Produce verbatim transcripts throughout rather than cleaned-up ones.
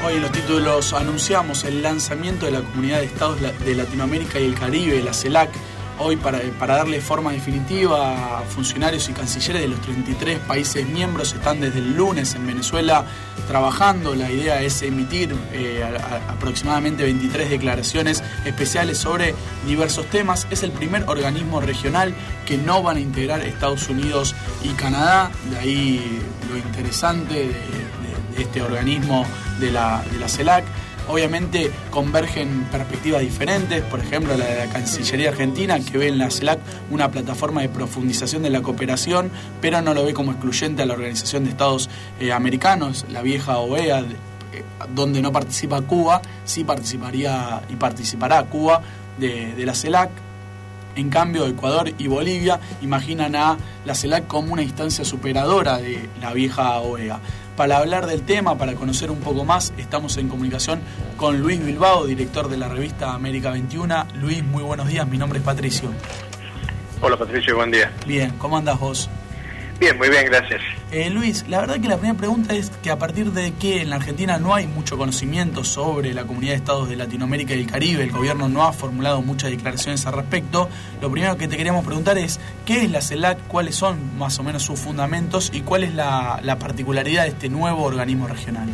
Hoy en los títulos anunciamos el lanzamiento de la Comunidad de Estados de Latinoamérica y el Caribe, la CELAC. Hoy para, para darle forma definitiva a funcionarios y cancilleres de los treinta y tres países miembros están desde el lunes en Venezuela trabajando. La idea es emitir eh, a, a, aproximadamente veintitrés declaraciones especiales sobre diversos temas. Es el primer organismo regional que no van a integrar Estados Unidos y Canadá. De ahí lo interesante de, de, de este organismo de la, de la CELAC. Obviamente convergen perspectivas diferentes, por ejemplo la de la Cancillería Argentina, que ve en la CELAC una plataforma de profundización de la cooperación, pero no lo ve como excluyente a la Organización de Estados eh, Americanos, la vieja O E A, eh, donde no participa Cuba, sí participaría y participará Cuba de, de la CELAC. En cambio, Ecuador y Bolivia imaginan a la CELAC como una instancia superadora de la vieja O E A. Para hablar del tema, para conocer un poco más, estamos en comunicación con Luis Bilbao, director de la revista América veintiuno. Luis, muy buenos días, mi nombre es Patricio. Hola Patricio, buen día. Bien, ¿cómo andás vos? Bien, muy bien, gracias. Eh, Luis, la verdad que la primera pregunta es que a partir de que en la Argentina no hay mucho conocimiento sobre la Comunidad de Estados de Latinoamérica y el Caribe, el gobierno no ha formulado muchas declaraciones al respecto, lo primero que te queríamos preguntar es ¿qué es la CELAC? ¿Cuáles son más o menos sus fundamentos? ¿Y cuál es la, la particularidad de este nuevo organismo regional?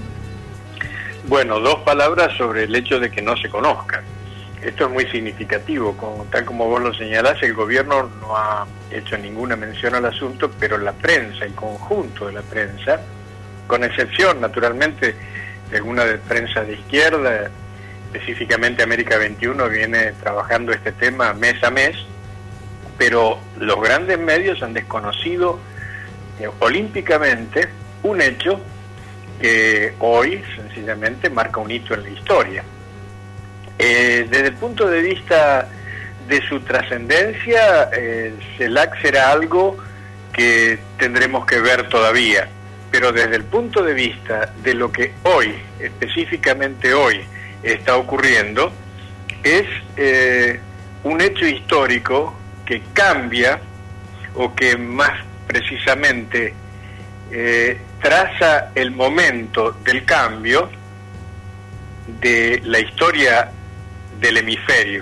Bueno, dos palabras sobre el hecho de que no se conozca. Esto es muy significativo, como, tal como vos lo señalás, el gobierno no ha hecho ninguna mención al asunto, pero la prensa, el conjunto de la prensa, con excepción naturalmente de alguna de prensa de izquierda, específicamente América veintiuno viene trabajando este tema mes a mes, pero los grandes medios han desconocido eh, olímpicamente un hecho que hoy sencillamente marca un hito en la historia. Eh, desde el punto de vista de su trascendencia, eh, CELAC será algo que tendremos que ver todavía, pero desde el punto de vista de lo que hoy, específicamente hoy, está ocurriendo, es eh, un hecho histórico que cambia, o que más precisamente eh, traza el momento del cambio de la historia del hemisferio,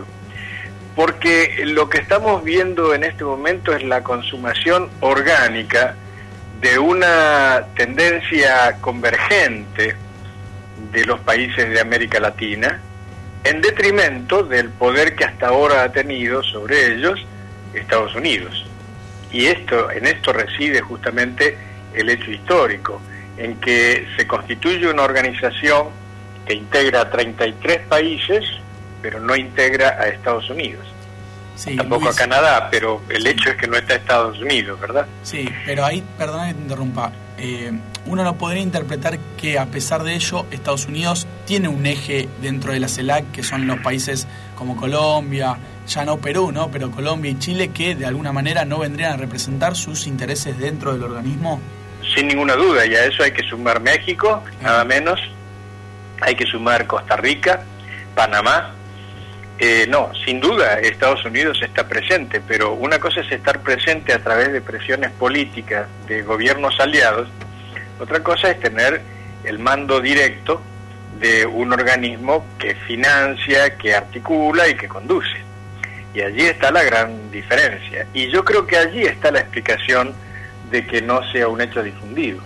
porque lo que estamos viendo en este momento es la consumación orgánica de una tendencia convergente de los países de América Latina, en detrimento del poder que hasta ahora ha tenido sobre ellos Estados Unidos. Y esto, en esto reside justamente el hecho histórico, en que se constituye una organización que integra a treinta y tres países, pero no integra a Estados Unidos. Sí, tampoco Luis, a Canadá, pero el sí. hecho es que no está Estados Unidos, ¿verdad? Sí, pero ahí, perdona que te interrumpa, eh, uno no podría interpretar que a pesar de ello Estados Unidos tiene un eje dentro de la CELAC, que son los países como Colombia, ya no Perú, ¿no? Pero Colombia y Chile, que de alguna manera no vendrían a representar sus intereses dentro del organismo. Sin ninguna duda, y a eso hay que sumar México, ah. nada menos, hay que sumar Costa Rica, Panamá. Eh, no, sin duda Estados Unidos está presente, pero una cosa es estar presente a través de presiones políticas de gobiernos aliados, otra cosa es tener el mando directo de un organismo que financia, que articula y que conduce. Y allí está la gran diferencia. Y yo creo que allí está la explicación de que no sea un hecho difundido.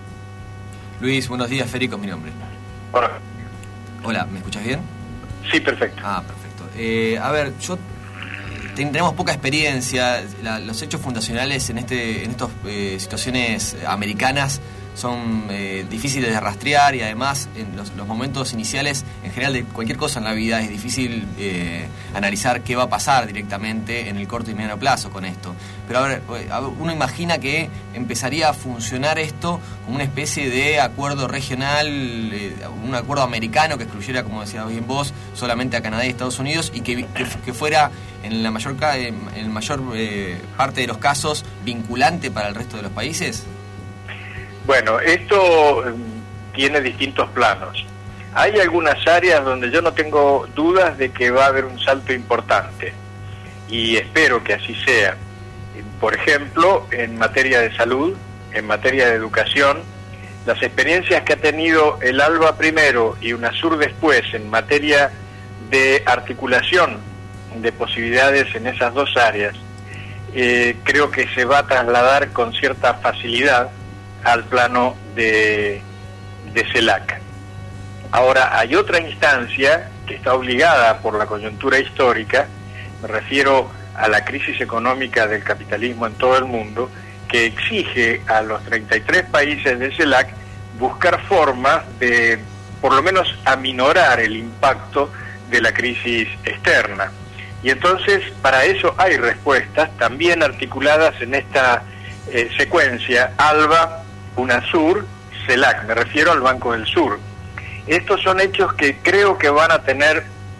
Luis, buenos días, Federico es mi nombre. Hola. Hola, ¿me escuchas bien? Sí, perfecto. Ah, perfecto. Eh, a ver, yo tenemos poca experiencia. La, los hechos fundacionales en este en estas eh, situaciones americanas son eh, difíciles de rastrear, y además en los, los momentos iniciales en general de cualquier cosa en la vida es difícil eh, analizar qué va a pasar directamente en el corto y mediano plazo con esto. Pero a ver, uno imagina que empezaría a funcionar esto como una especie de acuerdo regional, eh, un acuerdo americano que excluyera, como decías bien vos, solamente a Canadá y Estados Unidos, y que, que, que fuera en la mayor, en mayor eh, parte de los casos vinculante para el resto de los países. Bueno, esto tiene distintos planos. Hay algunas áreas donde yo no tengo dudas de que va a haber un salto importante, y espero que así sea. Por ejemplo, en materia de salud, en materia de educación, las experiencias que ha tenido el ALBA primero y UNASUR después en materia de articulación de posibilidades en esas dos áreas, eh, creo que se va a trasladar con cierta facilidad al plano de, de CELAC. Ahora, hay otra instancia que está obligada por la coyuntura histórica, me refiero a la crisis económica del capitalismo en todo el mundo, que exige a los treinta y tres países de CELAC buscar formas de, por lo menos, aminorar el impacto de la crisis externa. Y entonces, para eso hay respuestas también articuladas en esta eh, secuencia ALBA, UNASUR, CELAC, me refiero al Banco del Sur. Estos son hechos que creo que van a tener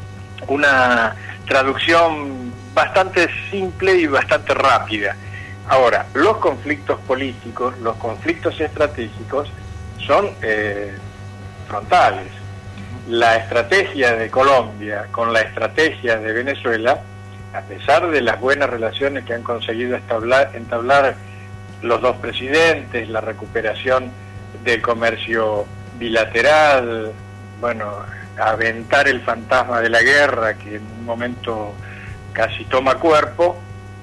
una traducción bastante simple y bastante rápida. Ahora, los conflictos políticos, los conflictos estratégicos son eh, frontales. La estrategia de Colombia con la estrategia de Venezuela, a pesar de las buenas relaciones que han conseguido entablar, entablar los dos presidentes, la recuperación del comercio bilateral, bueno, aventar el fantasma de la guerra que en un momento casi toma cuerpo,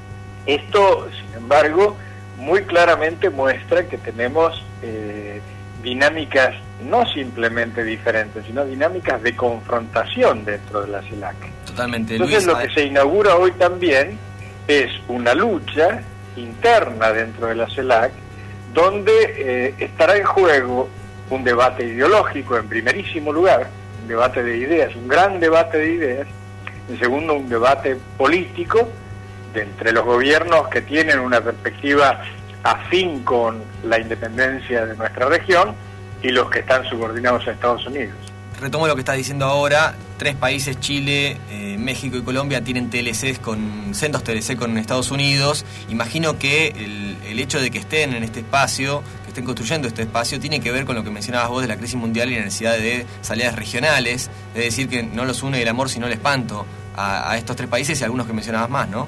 esto, sin embargo, muy claramente muestra que tenemos eh, dinámicas no simplemente diferentes, sino dinámicas de confrontación dentro de la CELAC. Totalmente. Entonces, Luis, lo que se inaugura hoy también es una lucha interna dentro de la CELAC, donde eh, estará en juego un debate ideológico en primerísimo lugar, un debate de ideas, un gran debate de ideas, en segundo un debate político de entre los gobiernos que tienen una perspectiva afín con la independencia de nuestra región y los que están subordinados a Estados Unidos. Retomo lo que estás diciendo ahora. Tres países, Chile, eh, México y Colombia, tienen T L Cs con, sendos T L C con Estados Unidos. Imagino que el, el hecho de que estén en este espacio, que estén construyendo este espacio, tiene que ver con lo que mencionabas vos de la crisis mundial y la necesidad de salidas regionales. Es decir, que no los une el amor sino el espanto a, a estos tres países y algunos que mencionabas más, ¿no?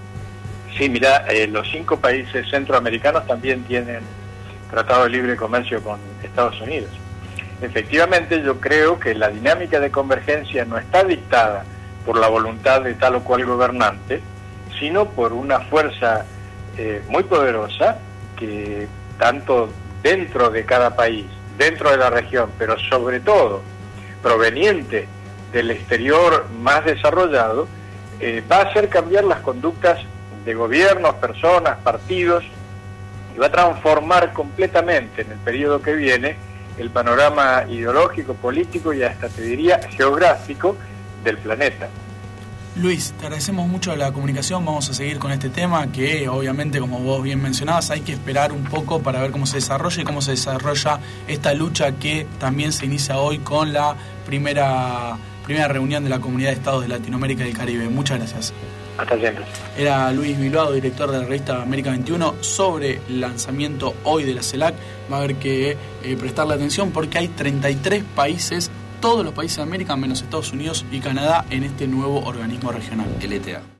Sí, mira, eh, los cinco países centroamericanos también tienen tratado de libre comercio con Estados Unidos. Efectivamente, yo creo que la dinámica de convergencia no está dictada por la voluntad de tal o cual gobernante, sino por una fuerza eh, muy poderosa que tanto dentro de cada país, dentro de la región, pero sobre todo proveniente del exterior más desarrollado, eh, va a hacer cambiar las conductas de gobiernos, personas, partidos, y va a transformar completamente en el periodo que viene el panorama ideológico, político y hasta te diría geográfico del planeta. Luis, te agradecemos mucho la comunicación, vamos a seguir con este tema que obviamente, como vos bien mencionabas, hay que esperar un poco para ver cómo se desarrolla y cómo se desarrolla esta lucha que también se inicia hoy con la primera, primera reunión de la Comunidad de Estados de Latinoamérica y el Caribe. Muchas gracias. Hasta siempre. Era Luis Bilbao, director de la revista América veintiuno, sobre el lanzamiento hoy de la CELAC. Va a haber que eh, prestarle atención porque hay treinta y tres países, todos los países de América menos Estados Unidos y Canadá, en este nuevo organismo regional. L T A.